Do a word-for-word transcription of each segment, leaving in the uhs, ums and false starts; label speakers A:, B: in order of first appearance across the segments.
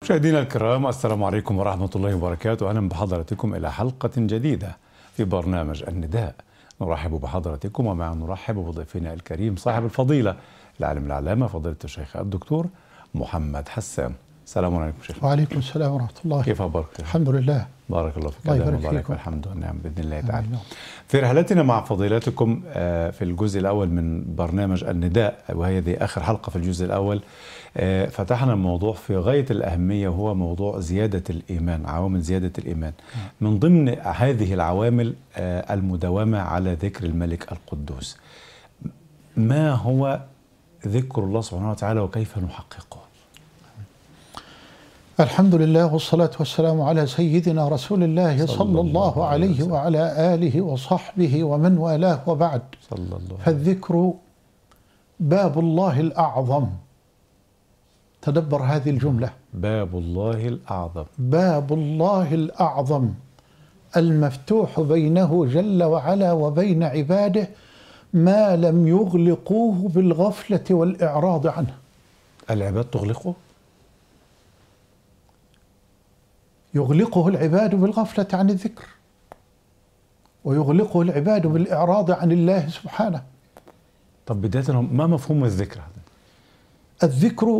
A: مشاهدينا الكرام، السلام عليكم ورحمة الله وبركاته. أهلا بحضراتكم إلى حلقة جديدة في برنامج النداء. نرحب بحضراتكم ومع نرحب بضيفنا الكريم صاحب الفضيلة العالم العلامة فضيلة الشيخ الدكتور محمد حسان. السلام عليكم شيخ.
B: وعليكم السلام ورحمة الله.
A: كيف أخبارك؟
B: الحمد لله.
A: بارك الله فيك.
B: الله يبارك فيكم.
A: الحمد لله بإذن الله تعالى. في رحلتنا مع فضيلتكم في الجزء الأول من برنامج النداء، وهذه آخر حلقة في الجزء الأول، فتحنا الموضوع في غاية الأهمية، وهو موضوع زيادة الإيمان، عوامل زيادة الإيمان. من ضمن هذه العوامل المداومة على ذكر الملك القدوس. ما هو ذكر الله سبحانه وتعالى وكيف نحققه؟
B: الحمد لله والصلاة والسلام على سيدنا رسول الله صلى, صلى الله عليه وعلى آله وصحبه ومن والاه، وبعد.
A: صلى الله.
B: فالذكر باب الله الأعظم. تدبر هذه الجملة.
A: باب الله الأعظم.
B: باب الله الأعظم المفتوح بينه جل وعلا وبين عباده، ما لم يغلقوه بالغفلة والإعراض عنه.
A: العباد تغلقه؟
B: يغلقه العباد بالغفلة عن الذكر، ويغلقه العباد بالإعراض عن الله سبحانه.
A: طب بداية ما مفهوم الذكر هذا؟
B: الذكر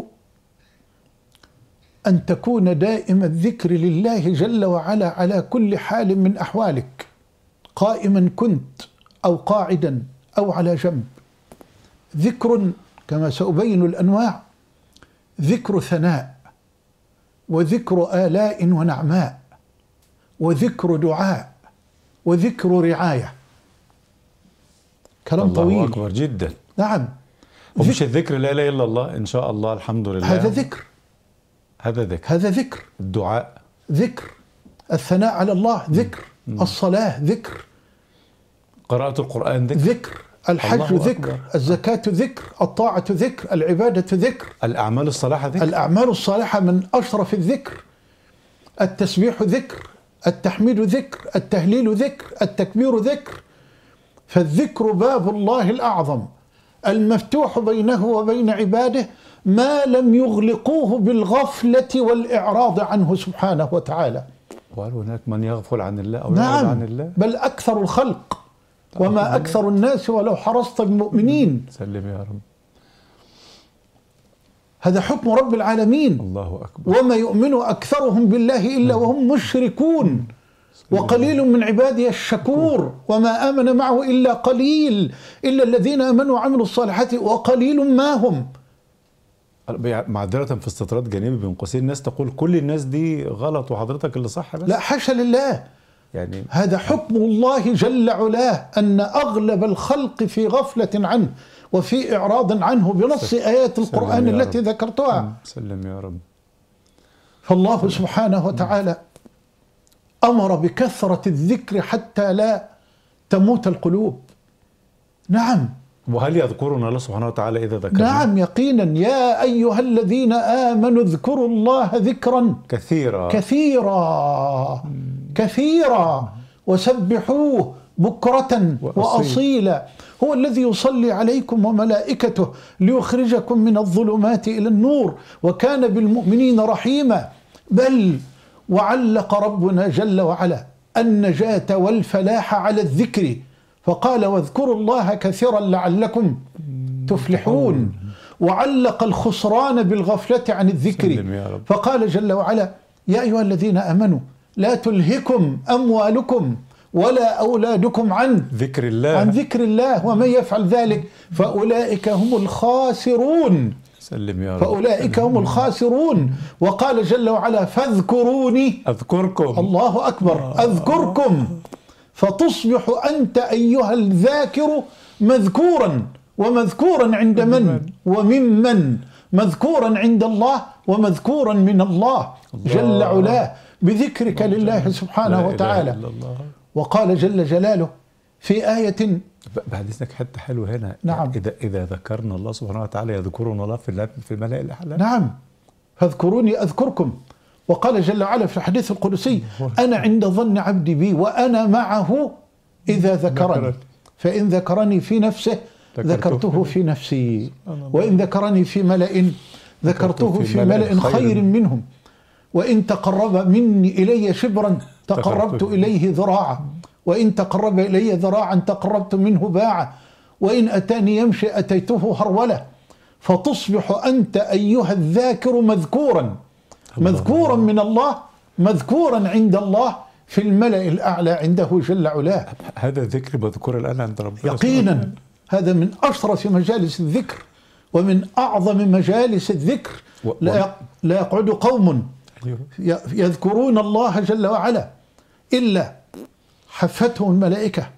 B: أن تكون دائم الذكر لله جل وعلا على كل حال من أحوالك، قائما كنت أو قاعدا أو على جنب. ذكر كما سأبين الأنواع: ذكر ثناء، وذكر آلاء ونعماء، وذكر دعاء، وذكر رعاية. كلام
A: الله
B: طويل.
A: أكبر جدا.
B: نعم.
A: ومش الذكر لا إله إلا الله إن شاء الله الحمد لله،
B: هذا ذكر.
A: هذا ذكر.
B: هذا ذكر.
A: الدعاء
B: ذكر. الثناء على الله ذكر. م. الصلاة ذكر.
A: قراءة القرآن ذكر.
B: ذكر. الحج ذكر. أكبر. الزكاة ذكر. الطاعة ذكر. العبادة ذكر.
A: الأعمال الصالحة ذكر.
B: الأعمال الصالحة من أشرف الذكر. التسبيح ذكر. التحميد ذكر. التهليل ذكر. التكبير ذكر. فالذكر باب الله الأعظم المفتوح بينه وبين عباده، ما لم يغلقوه بالغفلة والإعراض عنه سبحانه وتعالى.
A: وهل هناك من يغفل عن الله أو
B: نعم.
A: يعرض عن الله؟
B: بل أكثر الخلق، وما أكثر الناس ولو حرصت بمؤمنين.
A: سلم يا رب.
B: هذا حكم رب العالمين.
A: الله أكبر.
B: وما يؤمن أكثرهم بالله إلا وهم مشركون، وقليل من عبادي الشكور، وما آمن معه إلا قليل، إلا الذين آمنوا وعملوا الصالحات وقليل ما هم.
A: معذرة في استطراد جانبي بين قوسين، الناس تقول كل الناس دي غلط وحضرتك اللي صح بس.
B: لا، حاشا لله.
A: يعني
B: هذا حكم الله جل علاه، أن أغلب الخلق في غفلة عنه وفي إعراض عنه بنص آيات القرآن التي ذكرتها.
A: سلم يا رب.
B: فالله سبحانه وتعالى أمر بكثرة الذكر حتى لا تموت القلوب. نعم.
A: وهل يذكرنا الله سبحانه وتعالى إذا ذكرنا؟
B: نعم يقينا. يا أيها الذين آمنوا اذكروا الله ذكرا
A: كثيرا
B: كثيرا كثيرا وسبحوه بكرة وأصيلا. هو الذي يصلي عليكم وملائكته ليخرجكم من الظلمات إلى النور، وكان بالمؤمنين رحيما. بل وعلق ربنا جل وعلا النجاة والفلاح على الذكر، فقال: واذكروا الله كثيرا لعلكم تفلحون. وعلق الخسران بالغفلة عن الذكر، فقال جل وعلا: يا أيها الذين آمنوا لا تلهكم أموالكم ولا أولادكم عن
A: ذكر الله
B: عن ذكر الله ومن يفعل ذلك فأولئك هم الخاسرون.
A: سلم يا رب.
B: فأولئك هم الخاسرون. وقال جل وعلا: فاذكروني
A: أذكركم.
B: الله أكبر. أذكركم فتصبح أنت أيها الذاكر مذكورا، ومذكورا عند من وممن؟ مذكورا عند الله ومذكورا من الله جل علاه بذكرك لله سبحانه وتعالى. وقال جل جلاله في آية،
A: بعد إذنك حتى حلو هنا.
B: نعم.
A: إذا إذا ذكرنا الله سبحانه وتعالى يذكرنا الله في في الملأ الأعلى.
B: نعم. فاذكروني أذكركم. وقال جل وعلا في الحديث القدسي: أنا عند ظن عبدي بي وأنا معه إذا ذكرني، فإن ذكرني في نفسه ذكرته في نفسي، وإن ذكرني في ملأ ذكرته في ملأ خير منهم. وإن تقرب مني إلي شبرا تقربت إليه ذراعا، وإن تقرب إلي ذراعا تقربت منه باعا، وإن أتاني يمشي أتيته هرولة. فتصبح أنت أيها الذاكر مذكورا مذكورا من الله، مذكورا عند الله في الملأ الأعلى عنده جل علاه.
A: هذا الذكر مذكور الآن عند ربنا
B: يقينا. هذا من أشرف مجالس الذكر ومن أعظم مجالس الذكر.
A: و...
B: لا لا يقعد قوم يذكرون الله جل وعلا إلا حفتهم الملائكة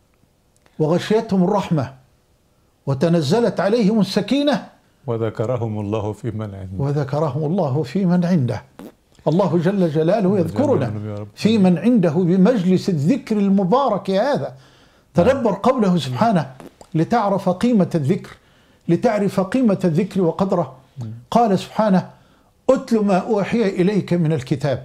B: وغشيتهم الرحمة وتنزلت عليهم السكينة
A: وذكرهم الله في من عنده
B: وذكرهم الله في من عنده. الله جل جلاله يذكرنا في من عنده بمجلس الذكر المبارك هذا. تدبر قوله سبحانه لتعرف قيمة الذكر، لتعرف قيمة الذكر وقدره. قال سبحانه أتل ما أوحي إليك من الكتاب.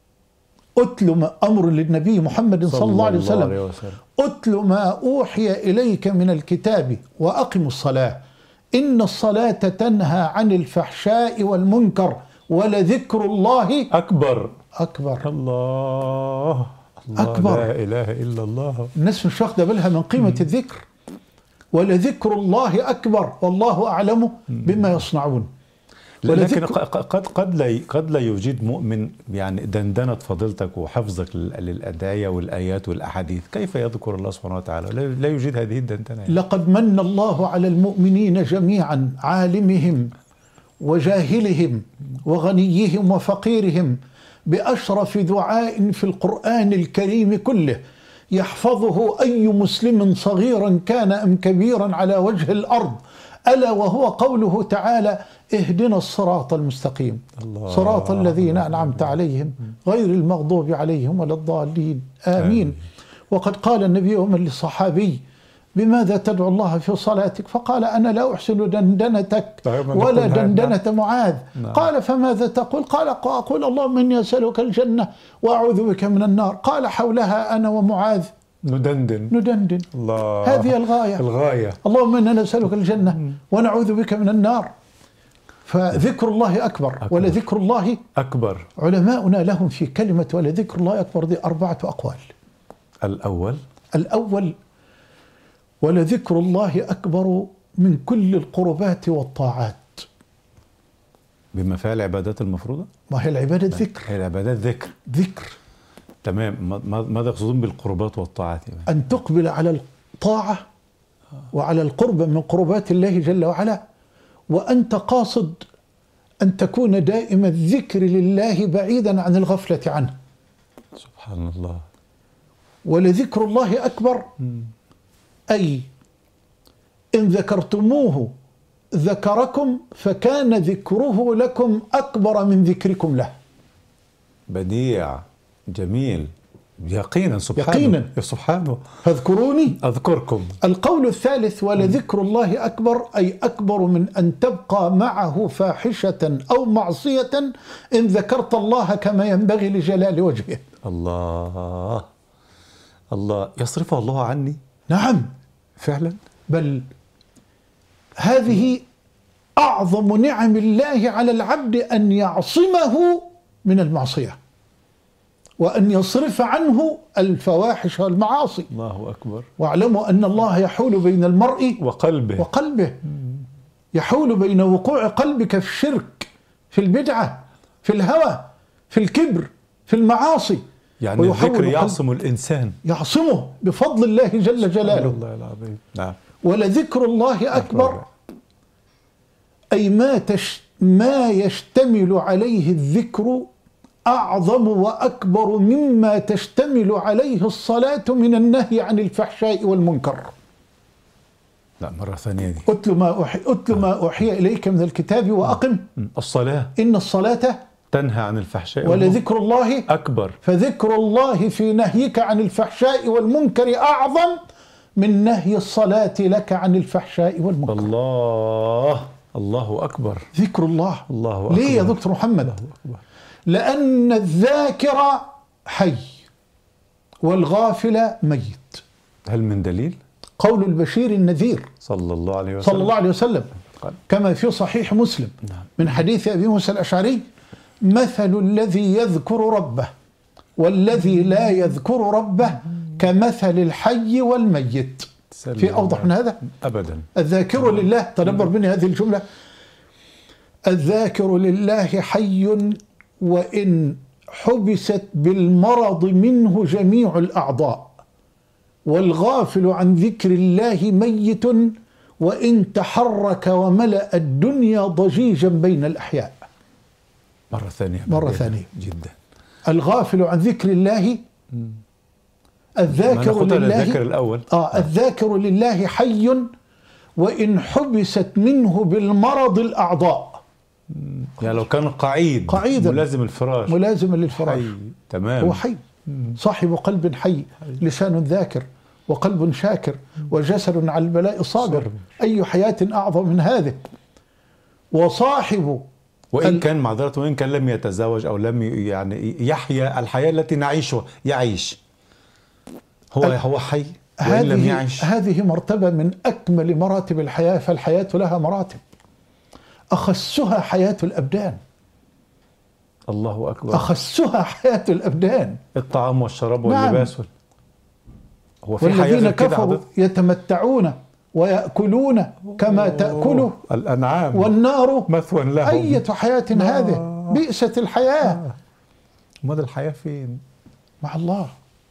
B: أتل ما أمر للنبي محمد صلى الله عليه وسلم. أتل ما أوحي إليك من الكتاب وأقم الصلاة إن الصلاة تنهى عن الفحشاء والمنكر ولذكر الله
A: أكبر.
B: أكبر.
A: الله الله
B: أكبر.
A: لا إله إلا الله.
B: الناس مش واخدة بالها من قيمة الذكر. ولذكر الله أكبر والله أعلم بما يصنعون.
A: لكن قد قد لا قد لا يوجد مؤمن يعني دندنة فضيلتك وحفظك للأدعية والآيات والأحاديث، كيف يذكر الله سبحانه وتعالى؟ لا يوجد هذه الدندنة يعني.
B: لقد من الله على المؤمنين جميعا، عالمهم وجاهلهم وغنيهم وفقيرهم، بأشرف دعاء في القرآن الكريم كله يحفظه أي مسلم صغيرا كان أم كبيرا على وجه الأرض، ألا وهو قوله تعالى اهدنا الصراط المستقيم الله صراط الذين أنعمت عليهم غير المغضوب عليهم ولا الضالين آمين, آمين. وقد قال النبي يوما للصحابي بماذا تدعو الله في صلاتك؟ فقال أنا لا أحسن دندنتك ولا دندنة معاذ. نعم. قال فماذا تقول؟ قال أقول اللهم إني أسألك الجنة وأعوذ بك من النار. قال حولها أنا ومعاذ
A: ندندن
B: ندندن
A: الله.
B: هذه الغاية
A: الغاية
B: اللهم إنا نسألك الجنة ونعوذ بك من النار. فذكر الله أكبر, أكبر. ولذكر الله
A: أكبر.
B: علماؤنا لهم في كلمة ولذكر الله أكبر دي أربعة أقوال.
A: الأول
B: الأول ولذكر الله أكبر من كل القربات والطاعات.
A: بما فيها العبادات المفروضة؟
B: ما هي العبادة ذكر.
A: هي العبادات ذكر
B: ذكر
A: تمام. ماذا يقصدون بالقربات والطاعات؟ يعني
B: أن تقبل على الطاعة وعلى القرب من قربات الله جل وعلا، وأنت قاصد أن تكون دائم الذكر لله بعيدا عن الغفلة عنه.
A: سبحان الله.
B: ولذكر الله أكبر م. أي إن ذكرتموه ذكركم فكان ذكره لكم أكبر من ذكركم له.
A: بديع جميل يقينا. سبحانه
B: يقينا
A: سبحانه.
B: فاذكروني
A: أذكركم.
B: القول الثالث ولذكر الله أكبر أي أكبر من أن تبقى معه فاحشة أو معصية إن ذكرت الله كما ينبغي لجلال وجهه.
A: الله الله يصرفه الله عني.
B: نعم
A: فعلا.
B: بل هذه أعظم نعم الله على العبد أن يعصمه من المعصية وأن يصرف عنه الفواحش والمعاصي.
A: الله أكبر.
B: واعلموا أن الله يحول بين المرء
A: وقلبه
B: وقلبه يحول بين وقوع قلبك في الشرك، في البدعة، في الهوى، في الكبر، في المعاصي.
A: يعني الذكر يعصم الإنسان،
B: يعصمه بفضل الله جل جلاله.
A: الله العظيم. نعم.
B: ولذكر الله أكبر أي ما تش ما يشتمل عليه الذكر أعظم وأكبر مما تشتمل عليه الصلاة من النهي عن الفحشاء والمنكر.
A: لا مرة ثانية دي.
B: أتل ما أوحي أتل ما أوحي إليك من الكتاب وأقم
A: الصلاة
B: إن الصلاة
A: تنهى عن الفحشاء
B: ولذكر الله
A: أكبر.
B: فذكر الله في نهيك عن الفحشاء والمنكر أعظم من نهي الصلاة لك عن الفحشاء والمنكر.
A: الله الله أكبر.
B: ذكر الله.
A: الله أكبر.
B: ليه يا دكتور محمد؟ لأن الذاكر حي والغافل ميت.
A: هل من دليل؟
B: قول البشير النذير
A: صلى الله عليه وسلم
B: صلى الله عليه وسلم كما في صحيح مسلم من حديث أبي موسى الأشعري مثل الذي يذكر ربه والذي لا يذكر ربه كمثل الحي والميت. في أوضح من هذا؟
A: أبدا.
B: الذاكر لله، تدبر مني هذه الجملة، الذاكر لله حي وإن حبست بالمرض منه جميع الأعضاء، والغافل عن ذكر الله ميت وإن تحرك وملأ الدنيا ضجيجا بين الأحياء.
A: مرة ثانية.
B: مرة ثانية
A: جدا.
B: الغافل عن ذكر الله، الذاكر لله
A: الذاكر الأول.
B: آه الذاكر لله حي وإن حبست منه بالمرض الأعضاء.
A: يعني لو كان قعيد
B: قعيدا
A: ملازم الفراش
B: ملازم للفراش
A: حي. تمام.
B: هو حي، صاحب قلب حي، لسان ذاكر وقلب شاكر وجسد على البلاء صابر. صبر. أي حياة أعظم من هذه؟ وصاحب
A: وإن ال... كان معذرة وإن كان لم يتزوج أو لم يعني يحيا الحياة التي نعيشها، يعيش هو ال... هو حي وإن لم يعيش.
B: هذه مرتبة من أكمل مراتب الحياة، فالحياة لها مراتب، أخسها حياة الأبدان.
A: الله أكبر.
B: أخسها حياة الأبدان،
A: الطعام والشراب واللباس. نعم.
B: هو في والذين كفروا يتمتعون ويأكلون كما تأكل
A: الأنعام
B: والنار
A: مثوى لهم.
B: أية حياة هذه؟ بئست الحياة.
A: ماذا الحياة فين؟
B: مع الله،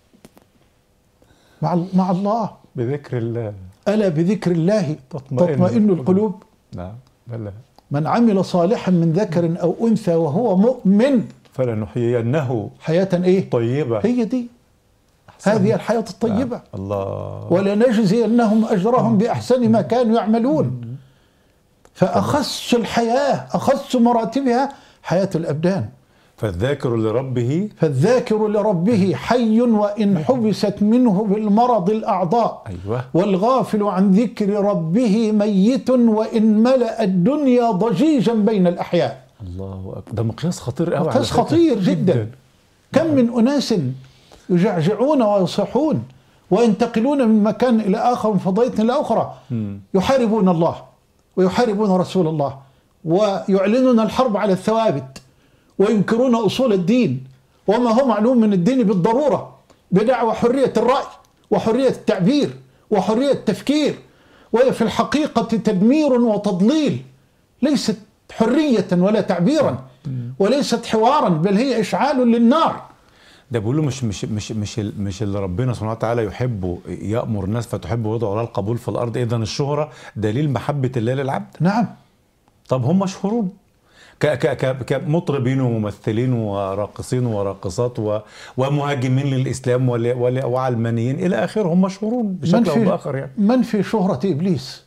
B: مع, مع الله،
A: بذكر الله.
B: ألا بذكر الله تطمئن, تطمئن القلوب.
A: نعم. بلى.
B: من عمل صالحا من ذكر أو أنثى وهو مؤمن
A: فلنحيينه
B: حياة إيه؟
A: طيبة.
B: هي دي هذه الحياة الطيبة.
A: نعم. الله.
B: ولنجزينهم أجرهم بأحسن ما كانوا يعملون. فأخص الحياة، أخص مراتبها حياة الأبدان.
A: فالذاكر لربه
B: فالذاكر لربه حي وإن حبست منه بالمرض الأعضاء.
A: أيوة.
B: والغافل عن ذكر ربه ميت وإن ملأ الدنيا ضجيجا بين الأحياء.
A: الله أكبر. ده مقياس خطير قوي.
B: مقياس خطير جدا, جدا. كم من أناس يجعجعون ويصيحون وينتقلون من مكان إلى آخر، من فضائية إلى أخرى، يحاربون الله ويحاربون رسول الله ويعلنون الحرب على الثوابت وينكرون أصول الدين وما هو معلوم من الدين بالضرورة، بدعوى حرية الرأي وحرية التعبير وحرية التفكير، وهي في الحقيقة تدمير وتضليل، ليست حرية ولا تعبيرا وليست حوارا، بل هي إشعال للنار.
A: ده بيقولوا مش مش مش مش مش اللي ربنا سبحانه وتعالى يحبه يأمر الناس فتحبه ويدعو على القبول في الأرض. إذن الشهرة دليل محبة الله للعبد.
B: نعم.
A: طب هم مشهورون كمطربين وممثلين وراقصين وراقصات ومهاجمين للإسلام وعلمانيين إلى آخره، هم مشهورون بشكل أو بآخر. يعني
B: من في شهرة إبليس؟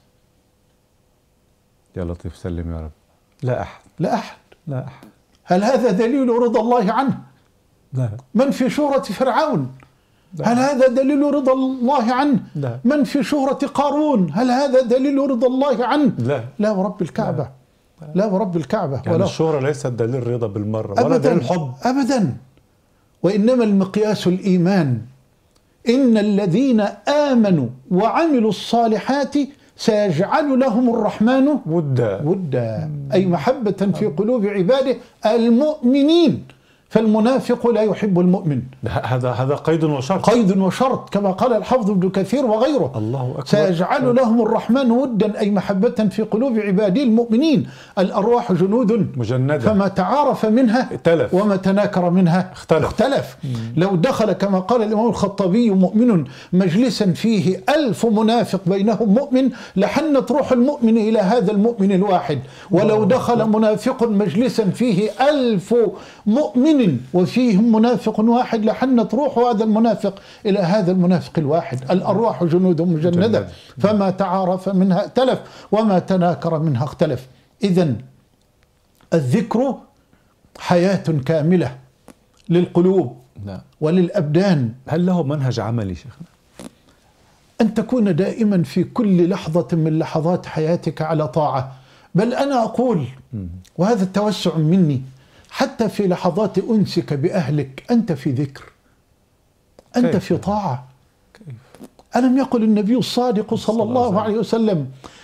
A: يا لطيف سلم يا رب. لا أحد.
B: لا أحد.
A: لا أحد.
B: هل هذا دليل رضا الله عنه؟
A: لا.
B: من في شهرة فرعون؟
A: لا.
B: هل هذا دليل رضا الله عنه؟
A: لا.
B: من في شهرة قارون؟ هل هذا دليل رضا الله عنه؟
A: لا.
B: لا ورب الكعبة. لا. لا ورب الكعبة.
A: يعني الشهرة ليست دليل رضا بالمرة ولا
B: أبداً
A: دليل حب
B: أبدا. وإنما المقياس الإيمان. إن الذين آمنوا وعملوا الصالحات سيجعل لهم الرحمن
A: ودا
B: ودا أي محبة في قلوب عباده المؤمنين. فالمنافق لا يحب المؤمن.
A: هذا هذا قيد وشرط.
B: قيد وشرط كما قال الحافظ ابن كثير وغيره.
A: الله أكبر.
B: سيجعل لهم الرحمن ودا أي محبة في قلوب عباده المؤمنين. الأرواح جنود
A: مجندة،
B: فما تعارف منها
A: ائتلف
B: وما تناكر منها
A: اختلف,
B: اختلف. لو دخل كما قال الإمام الخطابي مؤمن مجلسا فيه ألف منافق بينهم مؤمن لحنت روح المؤمن إلى هذا المؤمن الواحد. ولو دخل منافق مجلسا فيه ألف مؤمن وفيهم منافق واحد لحنت روح هذا المنافق إلى هذا المنافق الواحد. الأرواح جنود مجندة فما تعارف منها ائتلف وما تناكر منها اختلف. إذن الذكر حياة كاملة للقلوب
A: لا.
B: وللأبدان.
A: هل له منهج عملي شيخنا؟
B: أن تكون دائما في كل لحظة من لحظات حياتك على طاعة. بل أنا أقول وهذا التوسع مني، حتى في لحظات أنسك بأهلك أنت في ذكر، أنت كيف؟ في طاعة. كيف؟ ألم يقل النبي الصادق صلى الله عليه وسلم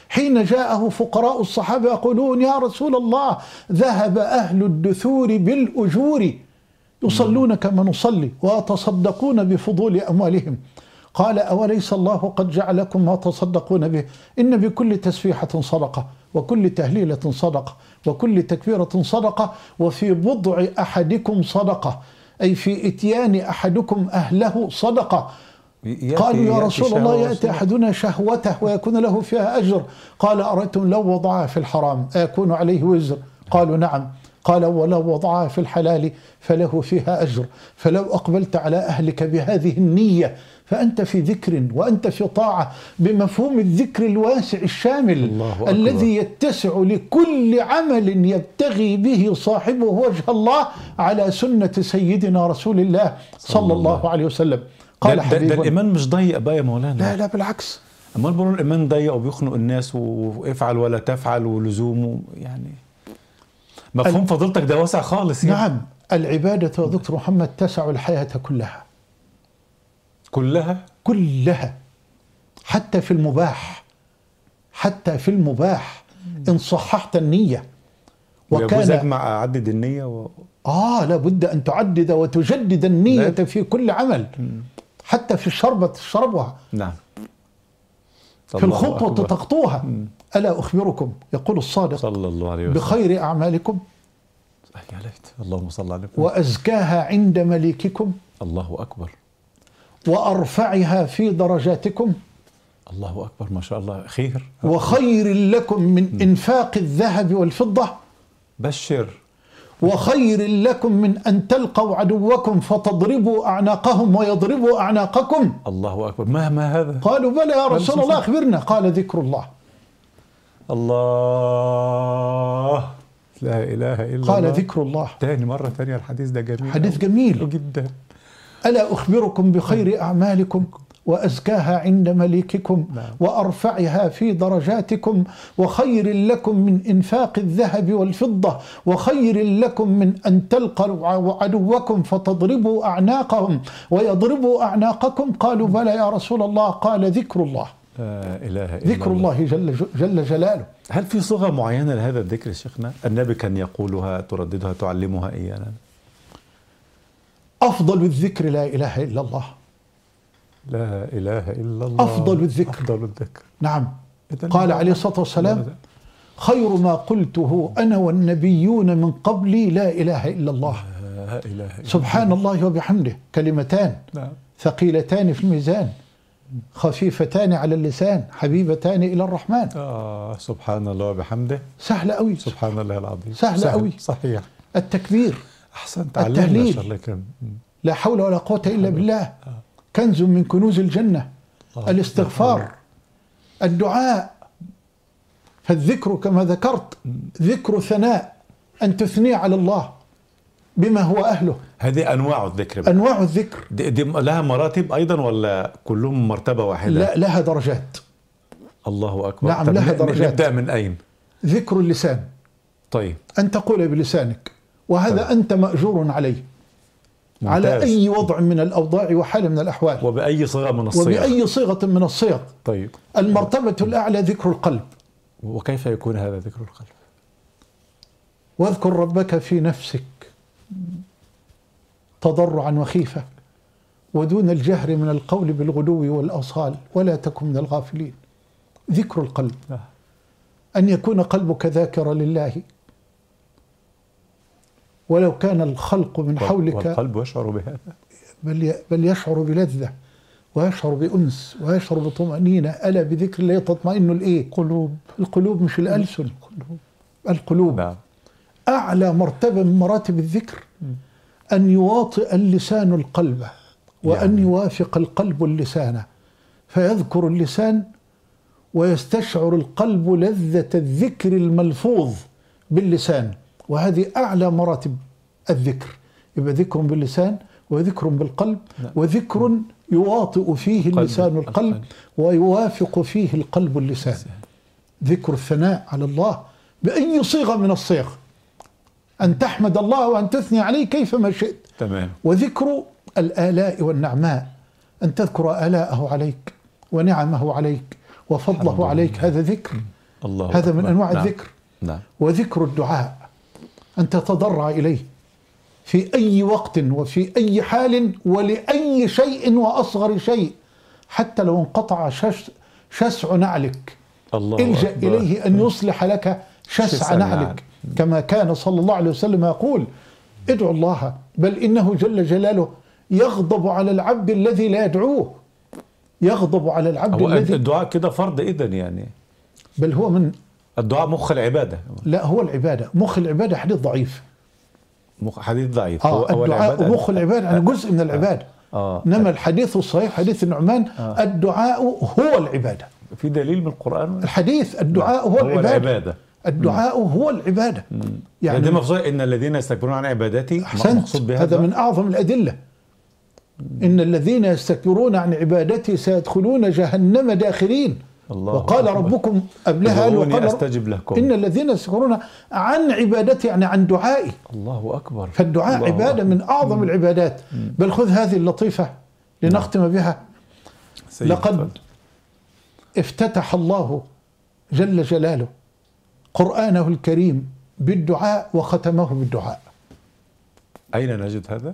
B: حين جاءه فقراء الصحابة يقولون يا رسول الله ذهب أهل الدثور بالأجور يصلون كما نصلي ويتصدقون بفضول أموالهم. قال أوليس الله قد جعلكم ما تصدقون به؟ إن بكل تسبيحة صدقة، وكل تهليلة صدقة، وكل تكبيرة صدقة، وفي بضع أحدكم صدقة، أي في إتيان أحدكم أهله صدقة. قالوا يا رسول الله يأتي أحدنا شهوته ويكون له فيها أجر. قال أرأيتم لو وضعها في الحرام أيكون عليه وزر؟ قالوا نعم. قال ولو وضعها في الحلال فله فيها أجر. فلو أقبلت على أهلك بهذه النية فأنت في ذكر وأنت في طاعة بمفهوم الذكر الواسع الشامل الذي يتسع لكل عمل يبتغي به صاحبه وجه الله على سنة سيدنا رسول الله صلى الله عليه وسلم.
A: قال ده, ده الإيمان مش ضيق بقى يا مولانا.
B: لا لا بالعكس.
A: أما بيقولوا الإيمان ضيق وبيخنق الناس وافعل ولا تفعل ولزومه، يعني مفهوم فضيلتك ده واسع خالص يعني.
B: نعم، العبادة يا دكتور محمد تسع الحياة كلها
A: كلها
B: كلها، حتى في المباح، حتى في المباح إن صححت النية.
A: وكان أجمع أعدد النية و...
B: آه لابد أن تعدد وتجدد النية لا. في كل عمل، حتى في الشربة تشربها.
A: نعم.
B: في الخطوة تخطوها. ألا أخبركم يقول الصادق
A: صلى الله عليه وسلم
B: بخير أعمالكم
A: يا ليت اللهم صل على النبي
B: وأزكاها عند مليككم
A: الله أكبر
B: وأرفعها في درجاتكم
A: الله أكبر ما شاء الله خير
B: وخير لكم من إنفاق الذهب والفضة
A: بشر
B: وخير لكم من أن تلقوا عدوكم فتضربوا أعناقهم ويضربوا أعناقكم.
A: الله أكبر. ما ما هذا؟
B: قالوا بلى يا رسول الله أخبرنا. قال ذكر الله.
A: الله لا إله إلا
B: قال
A: الله.
B: قال ذكر الله.
A: تاني مرة تانية الحديث ده جميل
B: حديث جميل
A: جدا.
B: ألا أخبركم بخير أعمالكم وأزكاها عند مليككم
A: نعم.
B: وأرفعها في درجاتكم وخير لكم من إنفاق الذهب والفضة وخير لكم من أن تلقوا عدوكم فتضربوا أعناقهم ويضربوا أعناقكم. قالوا بلى يا رسول الله. قال ذكر الله.
A: لا إله إلا
B: ذكر الله جل, جل جلاله.
A: هل في صيغة معينة لهذا الذكر يا شيخنا؟ النبي كان يقولها ترددها تعلمها إيانا؟
B: أفضل الذكر لا إله إلا الله.
A: لا إله إلا الله.
B: أفضل الذكر.
A: أفضل الذكر.
B: نعم. قال عليه الصلاة والسلام خير ما قلته أنا والنبيون من قبلي لا إله إلا الله.
A: لا إله إلا
B: سبحان الله, الله وبحمده كلمتان
A: نعم.
B: ثقيلتان في الميزان خفيفتان على اللسان حبيبتان إلى الرحمن.
A: آه سبحان الله وبحمده.
B: سهل قوي.
A: سبحان الله العظيم.
B: سهل قوي.
A: صحيح.
B: التكبير.
A: أحسنت.
B: التهليل. لا حول ولا قوة إلا بالله. كنز من كنوز الجنة. الاستغفار. الدعاء. فالذكر كما ذكرت ذكر ثناء أن تثني على الله بما هو أهله.
A: هذه أنواع الذكر بقى.
B: أنواع الذكر
A: دي, دي لها مراتب أيضا ولا كلهم مرتبة واحدة؟
B: لا لها درجات.
A: الله أكبر.
B: نعم لها درجات.
A: نبدأ من أين؟
B: ذكر اللسان.
A: طيب.
B: أن تقول بلسانك وهذا طيب. أنت مأجور عليه. ممتاز. على أي وضع من الأوضاع وحال من الأحوال
A: وبأي صيغة من الصيغ
B: وبأي صيغة من الصيغ.
A: طيب.
B: المرتبة الأعلى ذكر القلب.
A: وكيف يكون هذا ذكر القلب؟
B: واذكر ربك في نفسك تضرعا وخيفة ودون الجهر من القول بالغدو والأصال ولا تكن من الغافلين. ذكر القلب أن يكون قلبك ذاكرا لله ولو كان الخلق من حولك
A: والقلب يشعر بهذا
B: بل بل يشعر بلذة ويشعر بأنس ويشعر بطمأنينة. ألا بذكر الله تطمئن الإيه؟
A: قلوب.
B: القلوب مش الألسن.
A: القلوب.
B: القلوب.
A: نعم.
B: أعلى مرتبة من مراتب الذكر أن يواطئ اللسان القلب وأن يعني. يوافق القلب اللسان فيذكر اللسان ويستشعر القلب لذة الذكر الملفوظ باللسان. وهذه أعلى مراتب الذكر. يبقى ذكر باللسان وذكر بالقلب وذكر يواطئ فيه اللسان القلب ويوافق فيه القلب اللسان. ذكر الثناء على الله بأي صيغة من الصيغ أن تحمد الله وأن تثني عليه كيفما شئت.
A: تمام.
B: وذكر الآلاء والنعماء أن تذكر آلاءه عليك ونعمه عليك وفضله عليك. هذا ذكر.
A: الله
B: هذا من
A: أكبر.
B: أنواع
A: نعم.
B: الذكر.
A: نعم.
B: وذكر الدعاء أن تتضرع إليه في أي وقت وفي أي حال ولأي شيء وأصغر شيء، حتى لو انقطع شش شسع نعلك
A: الله
B: الجأ
A: أكبر.
B: إليه أن يصلح لك شسع,
A: شسع
B: نعلك
A: نعلك.
B: كما كان صلى الله عليه وسلم يقول: ادعوا الله، بل إنه جل جلاله يغضب على العبد الذي لا يدعوه، يغضب على العبد
A: هو
B: الذي
A: الدعاء كده فرض إذن يعني؟
B: بل هو من
A: الدعاء مخ العبادة.
B: لا، هو العبادة. مخ العبادة حديث ضعيف.
A: مخ حديث ضعيف.
B: آه
A: هو هو
B: الدعاء
A: العبادة.
B: مخ العبادة يعني جزء من العبادة.
A: آه.
B: إنما الحديث الصحيح حديث النعمان
A: آه.
B: الدعاء هو العبادة.
A: في دليل من القرآن؟
B: الحديث الدعاء هو,
A: هو
B: العبادة.
A: العبادة.
B: الدعاء مم. هو العبادة.
A: مم.
B: يعني
A: دي مقصود إن الذين يستكبرون عن عبادتي، مقصود بهذا.
B: هذا من أعظم الأدلة. إن الذين يستكبرون عن عبادتي سيدخلون جهنم داخرين.
A: الله
B: وقال
A: أكبر.
B: ربكم قبلها
A: وقال أستجب لكم.
B: إن الذين يستكبرون عن عبادتي يعني عن دعائي.
A: الله أكبر.
B: فالدعاء
A: الله
B: عبادة
A: أكبر.
B: من أعظم مم. العبادات. مم. بل خذ هذه اللطيفة لنختم نعم. بها. لقد فضل. افتتح الله جل جلاله قرآنه الكريم بالدعاء وختمه بالدعاء.
A: أين نجد هذا؟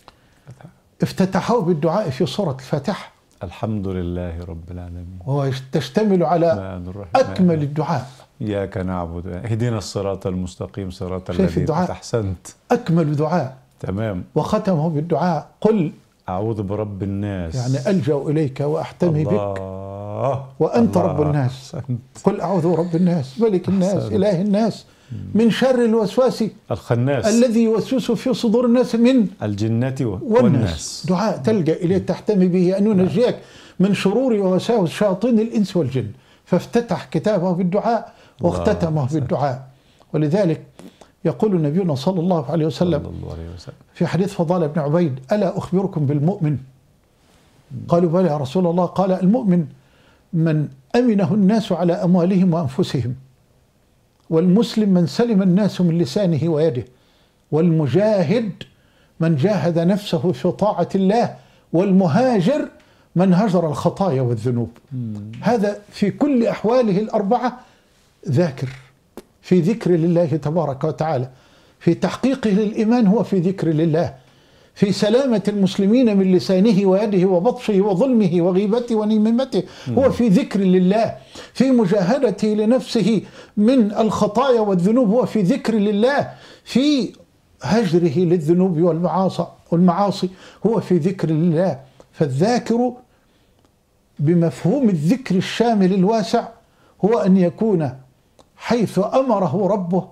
B: افتتحه بالدعاء في سورة الفاتحة.
A: الحمد لله رب العالمين.
B: وهو تشتمل على أكمل الدعاء.
A: إياك نعبد اهدنا الصراط المستقيم صراط الذين أحسنت.
B: أكمل دعاء.
A: تمام.
B: وختمه بالدعاء: قل
A: أعوذ برب الناس.
B: يعني ألجأ إليك وأحتمي
A: الله
B: بك وأنت
A: الله
B: رب الناس.
A: أحسنت.
B: قل أعوذ برب الناس ملك الناس
A: أحسنت.
B: إله الناس من شر الوسواس
A: الخناس
B: الذي يوسوس في صدور الناس من
A: الجنة والناس,
B: والناس. دعاء تلجأ إليه تحتمي به أن ينجيك من شرور ووساوس شياطين الإنس والجن. فافتتح كتابه بالدعاء واختتمه بالدعاء. ولذلك يقول نبينا صلى الله عليه وسلم في حديث فضالة بن عبيد: ألا أخبركم بالمؤمن؟ قالوا: بلى يا رسول الله. قال: المؤمن من أمنه الناس على أموالهم وأنفسهم، والمسلم من سلم الناس من لسانه ويده، والمجاهد من جاهد نفسه في طاعة الله، والمهاجر من هجر الخطايا والذنوب. هذا في كل أحواله الأربعة ذاكر، في ذكر لله تبارك وتعالى، في تحقيقه للإيمان هو في ذكر لله، في سلامة المسلمين من لسانه ويده وبطشه وظلمه وغيبته ونميمته هو في ذكر لله، في مجاهدته لنفسه من الخطايا والذنوب هو في ذكر لله، في هجره للذنوب والمعاصي والمعاصي هو في ذكر لله. فالذاكر بمفهوم الذكر الشامل الواسع هو أن يكون حيث أمره ربه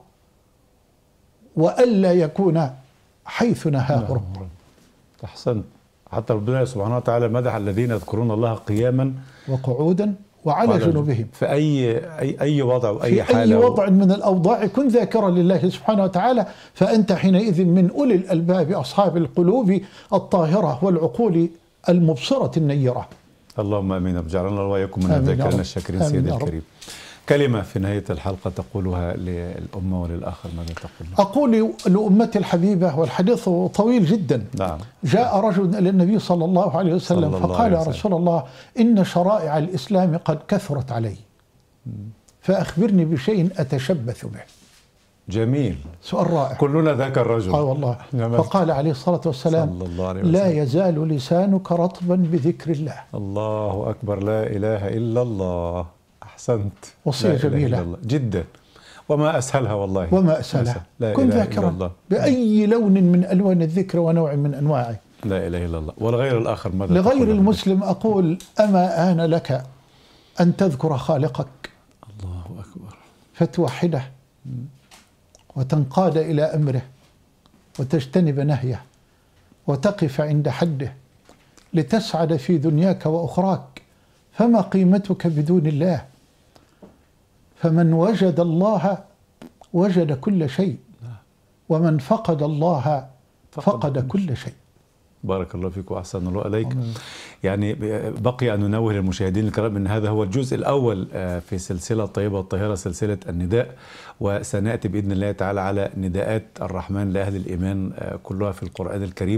B: وألا يكون حيث نهاه ربه.
A: أحسنت. حتى ربنا سبحانه وتعالى مدح الذين يذكرون الله قياما
B: وقعودا وعلى جنوبهم.
A: في أي أي أي وضع وأي حالة،
B: في أي وضع من الأوضاع كن ذاكرا لله سبحانه وتعالى، فأنت حينئذ من أولي الألباب أصحاب القلوب الطاهرة والعقول المبصرة النيرة.
A: اللهم امين. اجعلنا وإياكم من الذاكرين الشاكرين. سيدي الكريم، كلمة في نهاية الحلقة تقولها للأمة وللآخر، ماذا تقول؟
B: أقول لأمتي الحبيبة، والحديث طويل جدا.
A: نعم.
B: جاء رجل إلى النبي صلى الله عليه وسلم
A: الله
B: فقال:
A: عليه
B: يا رسول الله، إن شرائع الإسلام قد كثرت علي، فأخبرني بشيء أتشبث به.
A: جميل،
B: سؤال رائع.
A: كلنا ذاك الرجل.
B: آه والله. فقال عليه الصلاة والسلام:
A: صلى الله عليه وسلم:
B: لا يزال لسانك رطبا بذكر الله.
A: الله أكبر، لا إله إلا الله. أحسنت.
B: وصية جميلة
A: جدا، وما أسهلها والله.
B: وما أسهلها. كن ذاكرا بأي لون من ألوان الذكر ونوع من أنواعه.
A: لا إله إلا الله. والغير الآخر ماذا
B: لغير
A: تقول؟
B: المسلم أقول: أما آن لك أن تذكر خالقك،
A: الله أكبر،
B: فتوحده وتنقاد إلى أمره وتجتنب نهيه وتقف عند حده لتسعد في دنياك وأخراك. فما قيمتك بدون الله؟ فمن وجد الله وجد كل شيء، ومن فقد الله فقد كل شيء.
A: بارك الله فيك وأحسن الله إليك. يعني بقي أن ننوه للمشاهدين الكرام أن هذا هو الجزء الأول في سلسلة الطيبة الطاهرة، سلسلة النداء، وسنأتي بإذن الله تعالى على نداءات الرحمن لأهل الإيمان كلها في القرآن الكريم.